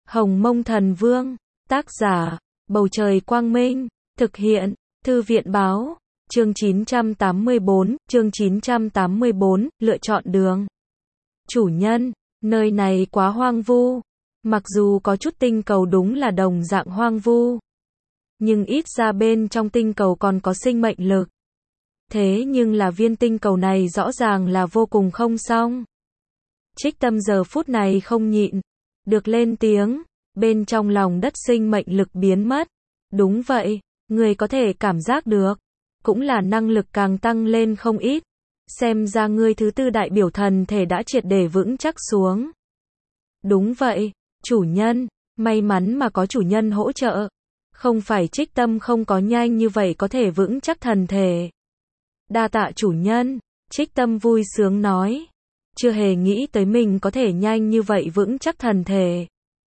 Hồng Mông Thần Vương, tác giả, Bầu Trời Quang Minh, thực hiện, Thư viện Báo, chương 984, lựa chọn đường. Chủ nhân, nơi này quá hoang vu, mặc dù có chút tinh cầu đúng là đồng dạng hoang vu, nhưng ít ra bên trong tinh cầu còn có sinh mệnh lực. Thế nhưng là viên tinh cầu này rõ ràng là vô cùng không xong. Trích Tâm giờ phút này không nhịn được lên tiếng, bên trong lòng đất sinh mệnh lực biến mất. Đúng vậy, người có thể cảm giác được, cũng là năng lực càng tăng lên không ít. Xem ra ngươi thứ tư đại biểu thần thể đã triệt để vững chắc xuống. Đúng vậy, chủ nhân, may mắn mà có chủ nhân hỗ trợ. Không phải Trích Tâm không có nhanh như vậy có thể vững chắc thần thể. Đa tạ chủ nhân, Trích Tâm vui sướng nói. Chưa hề nghĩ tới mình có thể nhanh như vậy vững chắc thần thể.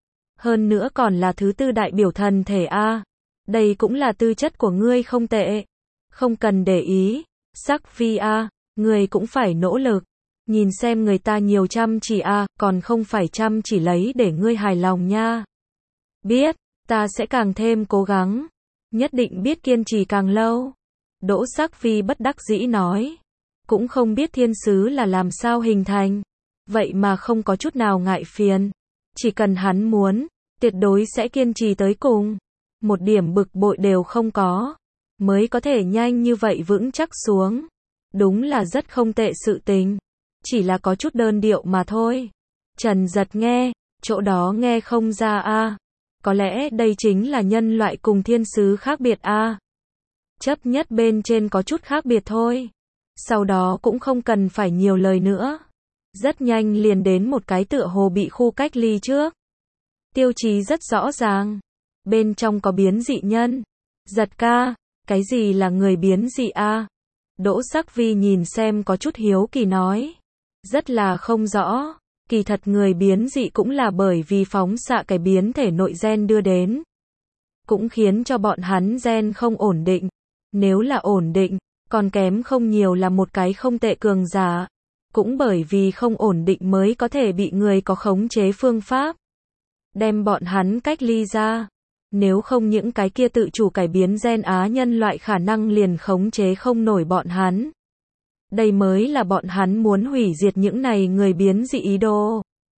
Hơn nữa còn là thứ tư đại biểu thần thể A. Đây cũng là tư chất của ngươi không tệ. Không cần để ý, Sắc Vi A, ngươi cũng phải nỗ lực. Nhìn xem người ta nhiều chăm chỉ A, còn không phải chăm chỉ lấy để ngươi hài lòng nha. Biết, ta sẽ càng thêm cố gắng. Nhất định biết kiên trì càng lâu. Đỗ Sắc Vi bất đắc dĩ nói. Cũng không biết thiên sứ là làm sao hình thành. Vậy mà không có chút nào ngại phiền. Chỉ cần hắn muốn, tuyệt đối sẽ kiên trì tới cùng. Một điểm bực bội đều không có. Mới có thể nhanh như vậy vững chắc xuống. Đúng là rất không tệ sự tình. Chỉ là có chút đơn điệu mà thôi. Trần Giật nghe, chỗ đó nghe không ra a. Có lẽ đây chính là nhân loại cùng thiên sứ khác biệt a. Chấp nhất bên trên có chút khác biệt thôi. Sau đó cũng không cần phải nhiều lời nữa. Rất nhanh liền đến một cái tựa hồ bị khu cách ly trước. Tiêu chí rất rõ ràng. Bên trong có biến dị nhân. Giật ca, cái gì là người biến dị a? Đỗ Sắc Vi nhìn xem có chút hiếu kỳ nói. Rất là không rõ. Kỳ thật người biến dị cũng là bởi vì phóng xạ cái biến thể nội gen đưa đến. Cũng khiến cho bọn hắn gen không ổn định. Nếu là ổn định, còn kém không nhiều là một cái không tệ cường giả. Cũng bởi vì không ổn định mới có thể bị người có khống chế phương pháp. Đem bọn hắn cách ly ra. Nếu không những cái kia tự chủ cải biến gen á nhân loại khả năng liền khống chế không nổi bọn hắn. Đây mới là bọn hắn muốn hủy diệt những này người biến dị ý đồ.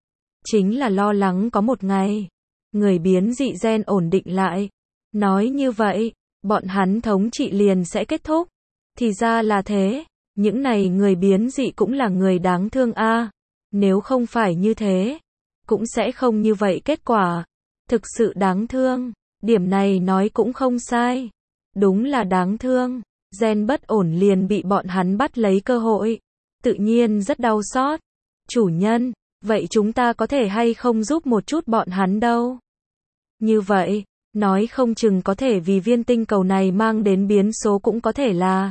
Chính là lo lắng có một ngày, người biến dị gen ổn định lại. Nói như vậy, bọn hắn thống trị liền sẽ kết thúc. Thì ra là thế, những này người biến dị cũng là người đáng thương a. Nếu không phải như thế, cũng sẽ không như vậy kết quả. Thực sự đáng thương, điểm này nói cũng không sai. Đúng là đáng thương, gen bất ổn liền bị bọn hắn bắt lấy cơ hội. Tự nhiên rất đau xót. Chủ nhân, vậy chúng ta có thể hay không giúp một chút bọn hắn đâu? Như vậy, nói không chừng có thể vì viên tinh cầu này mang đến biến số cũng có thể là.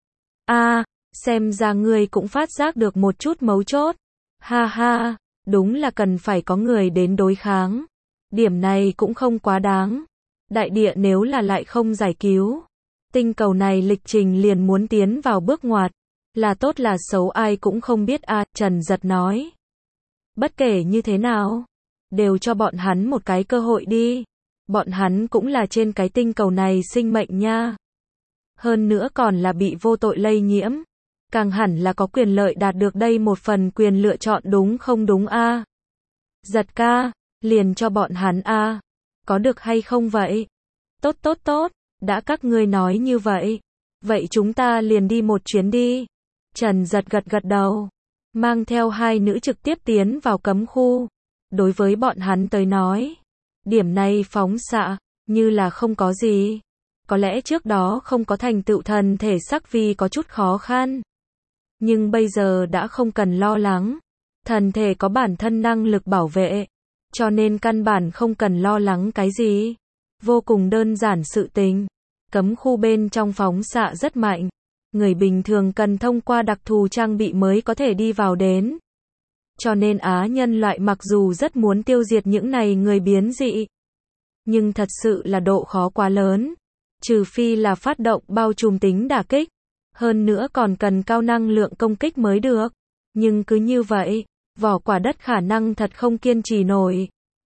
Xem ra ngươi cũng phát giác được một chút mấu chốt. Ha ha, đúng là cần phải có người đến đối kháng. Điểm này cũng không quá đáng. Đại địa nếu là lại không giải cứu, tinh cầu này lịch trình liền muốn tiến vào bước ngoặt. Là tốt là xấu ai cũng không biết a. Trần Giật nói. Bất kể như thế nào, đều cho bọn hắn một cái cơ hội đi. Bọn hắn cũng là trên cái tinh cầu này sinh mệnh nha. Hơn nữa còn là bị vô tội lây nhiễm. Càng hẳn là có quyền lợi đạt được đây một phần quyền lựa chọn đúng không đúng a? Giật ca, liền cho bọn hắn a. Có được hay không vậy? Tốt, đã các ngươi nói như vậy. Vậy chúng ta liền đi một chuyến đi. Trần Giật gật đầu. Mang theo hai nữ trực tiếp tiến vào cấm khu. Đối với bọn hắn tới nói, điểm này phóng xạ, như là không có gì. Có lẽ trước đó không có thành tựu thần thể Sắc Vi có chút khó khăn. Nhưng bây giờ đã không cần lo lắng. Thần thể có bản thân năng lực bảo vệ. Cho nên căn bản không cần lo lắng cái gì. Vô cùng đơn giản sự tình. Cấm khu bên trong phóng xạ rất mạnh. Người bình thường cần thông qua đặc thù trang bị mới có thể đi vào đến. Cho nên á nhân loại mặc dù rất muốn tiêu diệt những này người biến dị. Nhưng thật sự là độ khó quá lớn. Trừ phi là phát động bao trùm tính đả kích. Hơn nữa còn cần cao năng lượng công kích mới được. Nhưng cứ như vậy, vỏ quả đất khả năng thật không kiên trì nổi.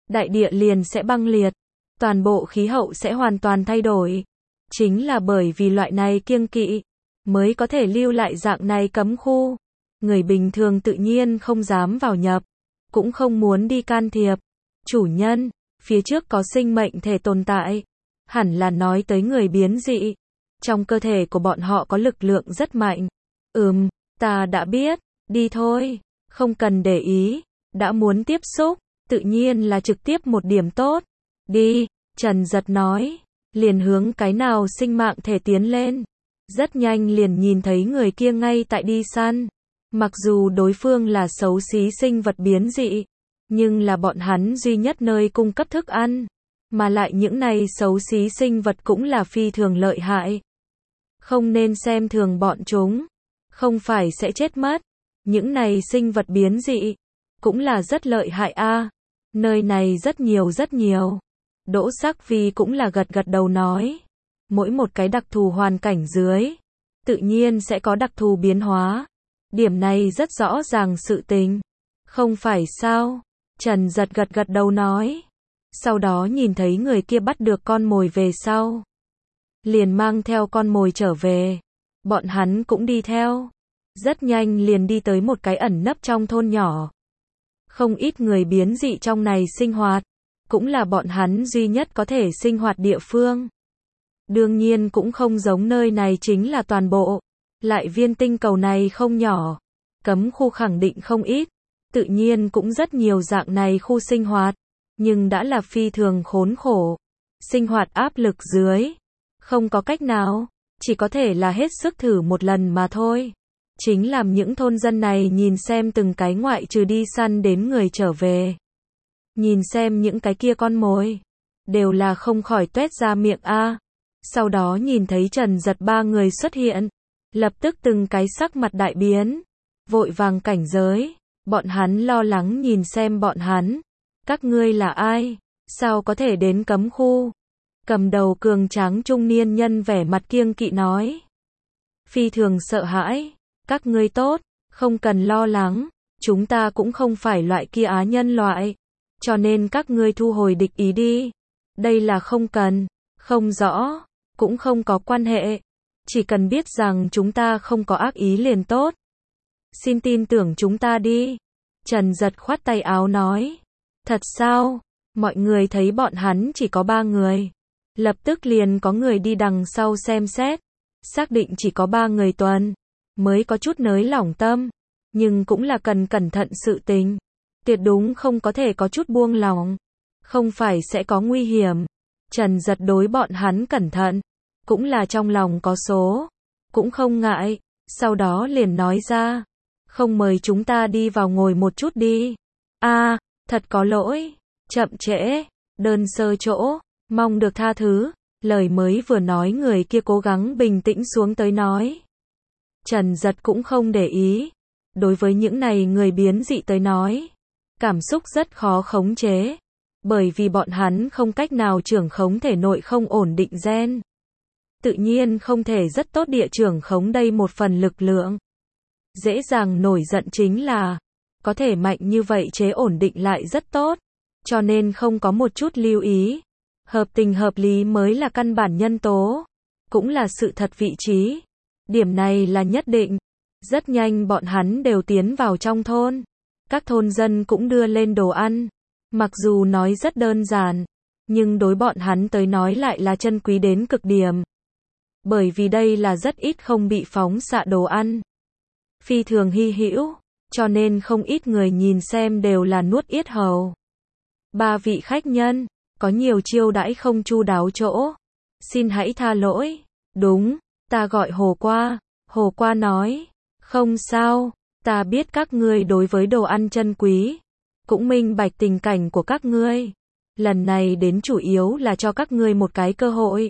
đại địa liền sẽ băng liệt, toàn bộ khí hậu sẽ hoàn toàn thay đổi. Chính là bởi vì loại này kiêng kỵ, mới có thể lưu lại dạng này cấm khu. Người bình thường tự nhiên không dám vào nhập, cũng không muốn đi can thiệp. Chủ nhân, phía trước có sinh mệnh thể tồn tại, hẳn là nói tới người biến dị. Trong cơ thể của bọn họ có lực lượng rất mạnh. Ta đã biết, đi thôi, không cần để ý, đã muốn tiếp xúc, tự nhiên là trực tiếp một điểm tốt. Đi, Trần Giật nói, liền hướng cái nào sinh mạng thể tiến lên. Rất nhanh liền nhìn thấy người kia ngay tại đi săn. Mặc dù đối phương là xấu xí sinh vật biến dị, nhưng là bọn hắn duy nhất nơi cung cấp thức ăn. Mà lại những này xấu xí sinh vật cũng là phi thường lợi hại. Không nên xem thường bọn chúng, không phải sẽ chết mất. Những này sinh vật biến dị, cũng là rất lợi hại a. Nơi này rất nhiều. Đỗ Sắc Vi cũng là gật gật đầu nói. Mỗi một cái đặc thù hoàn cảnh dưới, tự nhiên sẽ có đặc thù biến hóa. Điểm này rất rõ ràng sự tình. Không phải sao? Trần Giật gật đầu nói. Sau đó nhìn thấy người kia bắt được con mồi về sau, liền mang theo con mồi trở về. Bọn hắn cũng đi theo. Rất nhanh liền đi tới một cái ẩn nấp trong thôn nhỏ. Không ít người biến dị trong này sinh hoạt, cũng là bọn hắn duy nhất có thể sinh hoạt địa phương. Đương nhiên cũng không giống nơi này chính là toàn bộ. Lại viên tinh cầu này không nhỏ, cấm khu khẳng định không ít, tự nhiên cũng rất nhiều dạng này khu sinh hoạt, nhưng đã là phi thường khốn khổ. Sinh hoạt áp lực dưới, không có cách nào, chỉ có thể là hết sức thử một lần mà thôi. Chính làm những thôn dân này nhìn xem từng cái ngoại trừ đi săn đến người trở về. Nhìn xem những cái kia con mồi, đều là không khỏi tuét ra miệng a. Sau đó nhìn thấy Trần Giật ba người xuất hiện, lập tức từng cái sắc mặt đại biến, vội vàng cảnh giới. Bọn hắn lo lắng nhìn xem bọn hắn. Các ngươi là ai? Sao có thể đến cấm khu? Cầm đầu cường tráng trung niên nhân vẻ mặt kiêng kỵ nói. Phi thường sợ hãi. Các ngươi tốt, không cần lo lắng. Chúng ta cũng không phải loại kia á nhân loại. Cho nên các ngươi thu hồi địch ý đi. Đây là không cần, không rõ, cũng không có quan hệ. Chỉ cần biết rằng chúng ta không có ác ý liền tốt. Xin tin tưởng chúng ta đi. Trần Giật khoát tay áo nói. Thật sao? Mọi người thấy bọn hắn chỉ có 3 người. Lập tức liền có người đi đằng sau xem xét. Xác định chỉ có 3 người tuần. Mới có chút nới lỏng tâm. Nhưng cũng là cần cẩn thận sự tình. Tuyệt đúng không có thể có chút buông lỏng. Không phải sẽ có nguy hiểm. Trần Giật đối bọn hắn cẩn thận. Cũng là trong lòng có số. Cũng không ngại. Sau đó liền nói ra. Không mời chúng ta đi vào ngồi một chút đi. Thật có lỗi. Chậm trễ. Đơn sơ chỗ. Mong được tha thứ. Lời mới vừa nói người kia cố gắng bình tĩnh xuống tới nói. Trần Giật cũng không để ý. Đối với những này người biến dị tới nói, cảm xúc rất khó khống chế. Bởi vì bọn hắn không cách nào trưởng khống thể nội không ổn định gen. Tự nhiên không thể rất tốt địa trưởng khống đây một phần lực lượng. Dễ dàng nổi giận chính là, có thể mạnh như vậy chế ổn định lại rất tốt. Cho nên không có một chút lưu ý. Hợp tình hợp lý mới là căn bản nhân tố. Cũng là sự thật vị trí. Điểm này là nhất định. Rất nhanh bọn hắn đều tiến vào trong thôn. Các thôn dân cũng đưa lên đồ ăn. Mặc dù nói rất đơn giản, nhưng đối bọn hắn tới nói lại là chân quý đến cực điểm. Bởi vì đây là rất ít không bị phóng xạ đồ ăn. Phi thường hy hữu, cho nên không ít người nhìn xem đều là nuốt yết hầu. 3 vị khách nhân, có nhiều chiêu đãi không chu đáo chỗ. Xin hãy tha lỗi. Đúng, ta gọi Hồ Qua. Hồ Qua nói, không sao, ta biết các ngươi đối với đồ ăn chân quý. Cũng minh bạch tình cảnh của các ngươi. Lần này đến chủ yếu là cho các ngươi một cái cơ hội.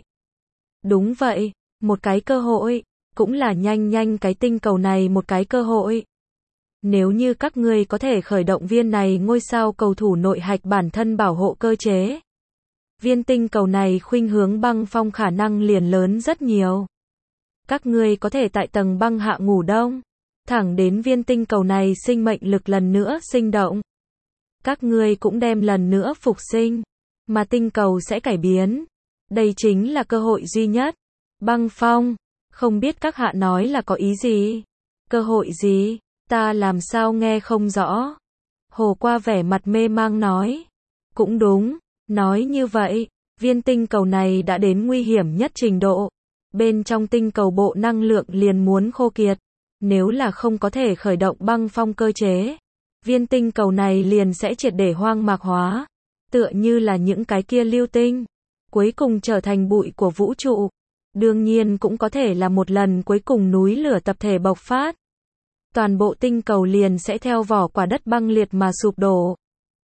Đúng vậy, một cái cơ hội. Cũng là nhanh cái tinh cầu này một cái cơ hội. Nếu như các ngươi có thể khởi động viên này ngôi sao cầu thủ nội hạch bản thân bảo hộ cơ chế. Viên tinh cầu này khuynh hướng băng phong khả năng liền lớn rất nhiều. Các ngươi có thể tại tầng băng hạ ngủ đông. Thẳng đến viên tinh cầu này sinh mệnh lực lần nữa sinh động. Các ngươi cũng đem lần nữa phục sinh, mà tinh cầu sẽ cải biến. Đây chính là cơ hội duy nhất. Băng Phong, không biết các hạ nói là có ý gì? Cơ hội gì? Ta làm sao nghe không rõ? Hồ Qua vẻ mặt mê mang nói. Cũng đúng, nói như vậy, viên tinh cầu này đã đến nguy hiểm nhất trình độ. Bên trong tinh cầu bộ năng lượng liền muốn khô kiệt. Nếu là không có thể khởi động băng phong cơ chế, viên tinh cầu này liền sẽ triệt để hoang mạc hóa. Tựa như là những cái kia lưu tinh, cuối cùng trở thành bụi của vũ trụ. Đương nhiên cũng có thể là một lần cuối cùng núi lửa tập thể bộc phát. Toàn bộ tinh cầu liền sẽ theo vỏ quả đất băng liệt mà sụp đổ.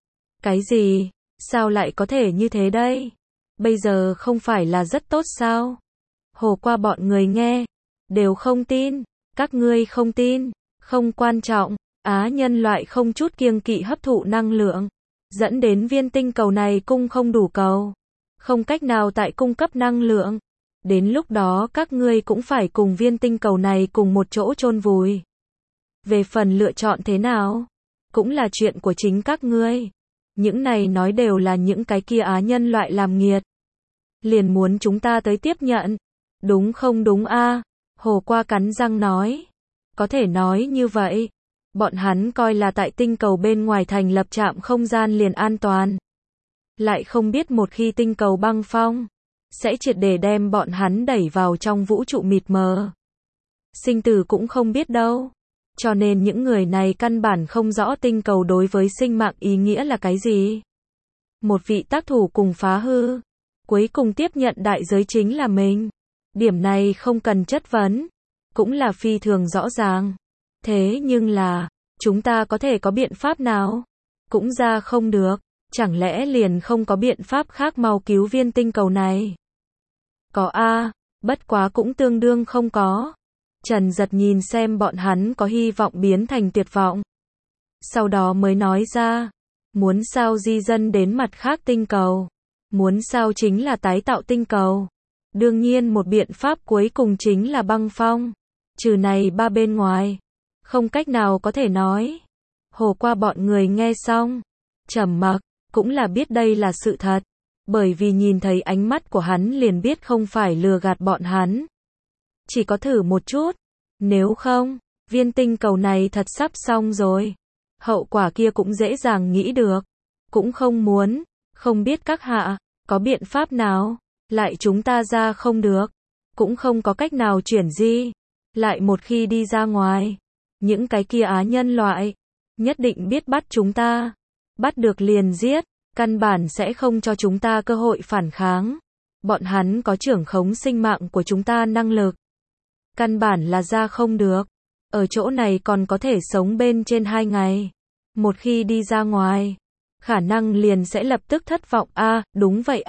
Cái gì? Sao lại có thể như thế đây? Bây giờ không phải là rất tốt sao? Hồ Qua bọn người nghe, đều không tin. Các ngươi không tin, không quan trọng. Nhân loại không chút kiêng kỵ hấp thụ năng lượng, dẫn đến viên tinh cầu này cung không đủ cầu, không cách nào tại cung cấp năng lượng. Đến lúc đó các ngươi cũng phải cùng viên tinh cầu này cùng một chỗ chôn vùi. Về phần lựa chọn thế nào, cũng là chuyện của chính các ngươi. Những này nói đều là những cái kia nhân loại làm nghiệt. Liền muốn chúng ta tới tiếp nhận. Đúng không đúng a? Hồ Qua cắn răng nói. Có thể nói như vậy. Bọn hắn coi là tại tinh cầu bên ngoài thành lập trạm không gian liền an toàn. Lại không biết một khi tinh cầu băng phong, sẽ triệt để đem bọn hắn đẩy vào trong vũ trụ mịt mờ. Sinh tử cũng không biết đâu. Cho nên những người này căn bản không rõ tinh cầu đối với sinh mạng ý nghĩa là cái gì. Một vị tác thủ cùng phá hư, cuối cùng tiếp nhận đại giới chính là mình. Điểm này không cần chất vấn, cũng là phi thường rõ ràng. Thế nhưng là, chúng ta có thể có biện pháp nào? Cũng ra không được, chẳng lẽ liền không có biện pháp khác mau cứu viên tinh cầu này? Có bất quá cũng tương đương không có. Trần Giật nhìn xem bọn hắn có hy vọng biến thành tuyệt vọng. Sau đó mới nói ra, muốn sao di dân đến mặt khác tinh cầu. Muốn sao chính là tái tạo tinh cầu. Đương nhiên một biện pháp cuối cùng chính là băng phong. Trừ này ba bên ngoài, không cách nào có thể nói. Hồ Qua bọn người nghe xong, trầm mặc, cũng là biết đây là sự thật. Bởi vì nhìn thấy ánh mắt của hắn liền biết không phải lừa gạt bọn hắn. Chỉ có thử một chút. Nếu không, viên tinh cầu này thật sắp xong rồi. Hậu quả kia cũng dễ dàng nghĩ được. Cũng không muốn, không biết các hạ, có biện pháp nào, lại chúng ta ra không được. Cũng không có cách nào chuyển di. Lại một khi đi ra ngoài, những cái kia nhân loại, nhất định biết bắt chúng ta. Bắt được liền giết, căn bản sẽ không cho chúng ta cơ hội phản kháng. Bọn hắn có trưởng khống sinh mạng của chúng ta năng lực. Căn bản là ra không được. Ở chỗ này còn có thể sống bên trên 2 ngày. Một khi đi ra ngoài, khả năng liền sẽ lập tức thất vọng đúng vậy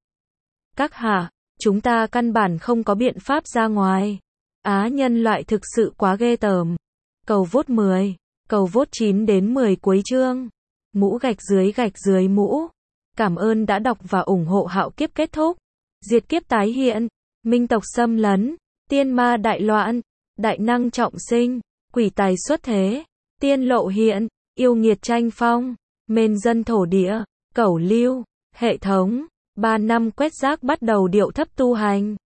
Các hạ, chúng ta căn bản không có biện pháp ra ngoài. Nhân loại thực sự quá ghê tởm. Cầu vote 10, cầu vote 9 đến 10 cuối chương. Mũ gạch dưới mũ. Cảm ơn đã đọc và ủng hộ Hạo Kiếp kết thúc. Diệt kiếp tái hiện, minh tộc xâm lấn, tiên ma đại loạn, đại năng trọng sinh, quỷ tài xuất thế, tiên lộ hiện, yêu nghiệt tranh phong, mền dân thổ địa, cẩu lưu, hệ thống, 3 năm quét rác bắt đầu điệu thấp tu hành.